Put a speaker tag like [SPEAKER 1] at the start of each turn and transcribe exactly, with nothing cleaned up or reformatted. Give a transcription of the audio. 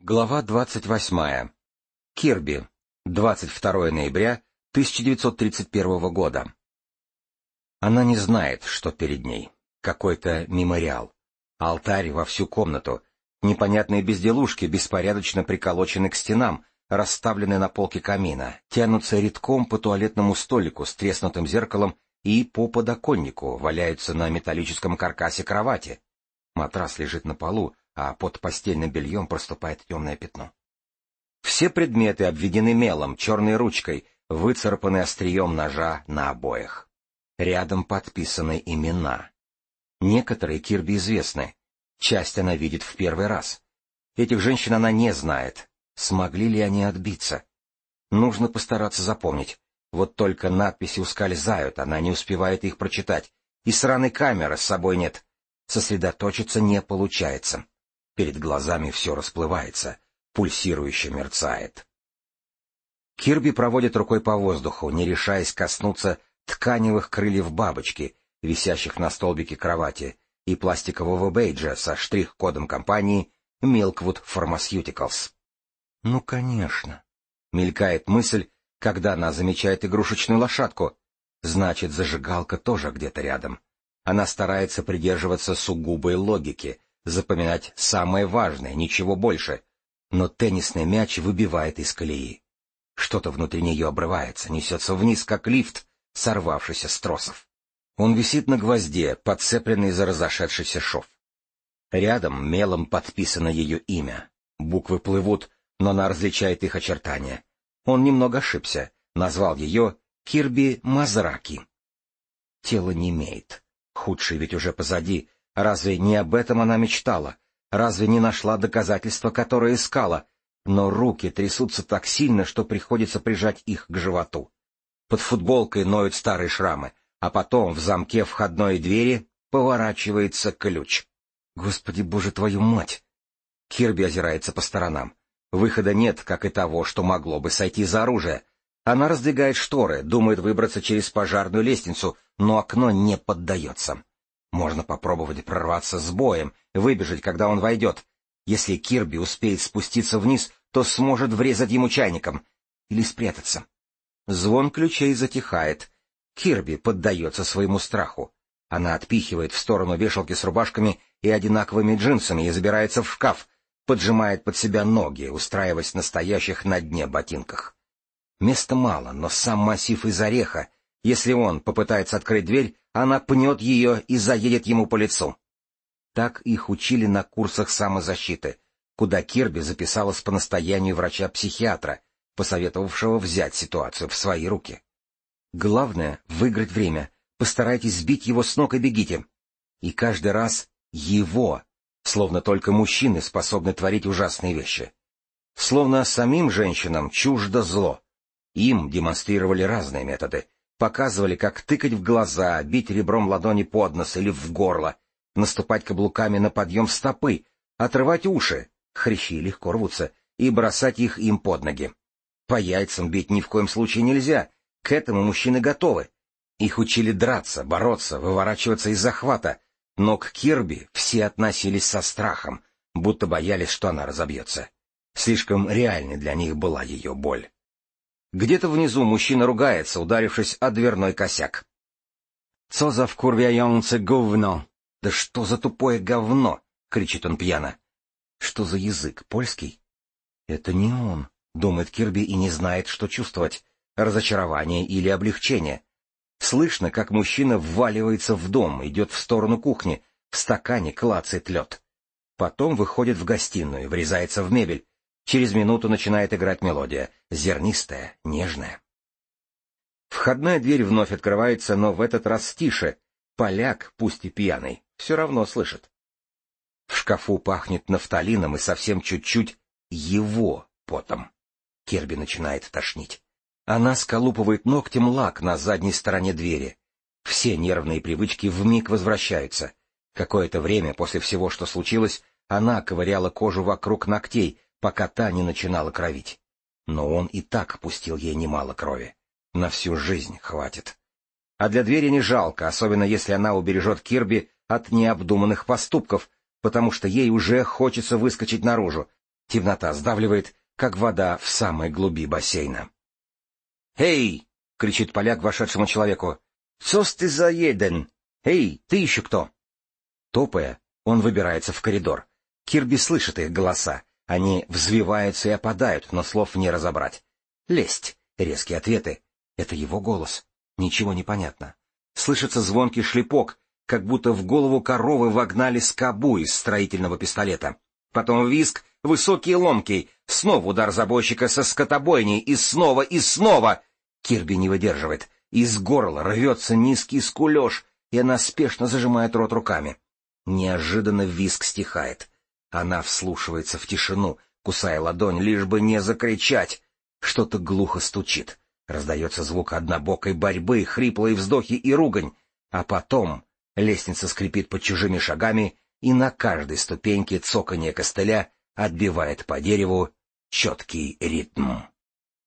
[SPEAKER 1] Глава двадцать восьмая. Кирби. двадцать второе ноября тысяча девятьсот тридцать первого года. Она не знает, что перед ней. Какой-то мемориал. Алтарь во всю комнату. Непонятные безделушки беспорядочно приколочены к стенам, расставлены на полке камина, тянутся редком по туалетному столику с треснутым зеркалом и по подоконнику, валяются на металлическом каркасе кровати. Матрас лежит на полу, а под постельным бельем проступает темное пятно. Все предметы обведены мелом, черной ручкой, выцарапаны острием ножа на обоях. Рядом подписаны имена. Некоторые Кирби известны. Часть она видит в первый раз. Этих женщин она не знает. Смогли ли они отбиться? Нужно постараться запомнить. Вот только надписи ускользают, она не успевает их прочитать. И сраной камеры с собой нет. Сосредоточиться не получается. Перед глазами все расплывается, пульсирующе мерцает. Кирби проводит рукой по воздуху, не решаясь коснуться тканевых крыльев бабочки, висящих на столбике кровати, и пластикового бейджа со штрих-кодом компании Milkwood Pharmaceuticals. «Ну, конечно», — мелькает мысль, когда она замечает игрушечную лошадку. Значит, зажигалка тоже где-то рядом. Она старается придерживаться сугубой логики, запоминать самое важное, ничего больше. Но теннисный мяч выбивает из колеи. Что-то внутри нее обрывается, несется вниз, как лифт, сорвавшийся с тросов. Он висит на гвозде, подцепленный за разошедшийся шов. Рядом мелом подписано ее имя. Буквы плывут, но она различает их очертания. Он немного ошибся, назвал ее Кирби Мазраки. Тело немеет. Худшее ведь уже позади. Разве не об этом она мечтала? Разве не нашла доказательства, которые искала? Но руки трясутся так сильно, что приходится прижать их к животу. Под футболкой ноют старые шрамы, а потом в замке входной двери поворачивается ключ. Господи боже, твою мать! Кирби озирается по сторонам. Выхода нет, как и того, что могло бы сойти за оружие. Она раздвигает шторы, думает выбраться через пожарную лестницу, но окно не поддается. Можно попробовать прорваться с боем, выбежать, когда он войдет. Если Кирби успеет спуститься вниз, то сможет врезать ему чайником. Или спрятаться. Звон ключей затихает. Кирби поддается своему страху. Она отпихивает в сторону вешалки с рубашками и одинаковыми джинсами и забирается в шкаф, поджимает под себя ноги, устраиваясь на стоящих на дне ботинках. Места мало, но сам массив из ореха. Если он попытается открыть дверь, она пнет ее и заедет ему по лицу. Так их учили на курсах самозащиты, куда Кирби записалась по настоянию врача-психиатра, посоветовавшего взять ситуацию в свои руки. Главное — выиграть время, постарайтесь сбить его с ног и бегите. И каждый раз его, словно только мужчины способны творить ужасные вещи. Словно самим женщинам чуждо зло. Им демонстрировали разные методы. Показывали, как тыкать в глаза, бить ребром ладони под нос или в горло, наступать каблуками на подъем стопы, отрывать уши, хрящи легко рвутся, и бросать их им под ноги. По яйцам бить ни в коем случае нельзя, к этому мужчины готовы. Их учили драться, бороться, выворачиваться из захвата, но к Кирби все относились со страхом, будто боялись, что она разобьется. Слишком реальной для них была ее боль. Где-то внизу мужчина ругается, ударившись о дверной косяк. «Цо за вкурвяёнце говно!» «Да что за тупое говно!» — кричит он пьяно. «Что за язык? Польский?» «Это не он», — думает Кирби и не знает, что чувствовать — разочарование или облегчение. Слышно, как мужчина вваливается в дом, идет в сторону кухни, в стакане клацает лед. Потом выходит в гостиную, врезается в мебель. Через минуту начинает играть мелодия, зернистая, нежная. Входная дверь вновь открывается, но в этот раз тише. Поляк, пусть и пьяный, все равно слышит. В шкафу пахнет нафталином и совсем чуть-чуть его потом. Кирби начинает тошнить. Она сколупывает ногтем лак на задней стороне двери. Все нервные привычки вмиг возвращаются. Какое-то время после всего, что случилось, она ковыряла кожу вокруг ногтей, пока та не начинала кровить. Но он и так пустил ей немало крови. На всю жизнь хватит. А для двери не жалко, особенно если она убережет Кирби от необдуманных поступков, потому что ей уже хочется выскочить наружу. Темнота сдавливает, как вода в самой глуби бассейна. «Эй!» — кричит поляк вошедшему человеку. «Цос ты за еден? Эй, ты еще кто?» Топая, он выбирается в коридор. Кирби слышит их голоса. Они взвиваются и опадают, но слов не разобрать. «Лесть!» — резкие ответы. Это его голос. Ничего не понятно. Слышится звонкий шлепок, как будто в голову коровы вогнали скобу из строительного пистолета. Потом визг, высокий и ломкий, снова удар забойщика со скотобойней, и снова, и снова. Кирби не выдерживает. Из горла рвется низкий скулеж, и она спешно зажимает рот руками. Неожиданно визг стихает. Она вслушивается в тишину, кусая ладонь, лишь бы не закричать. Что-то глухо стучит. Раздается звук однобокой борьбы, хриплые вздохи и ругань. А потом лестница скрипит под чужими шагами, и на каждой ступеньке цоканье костыля отбивает по дереву четкий ритм.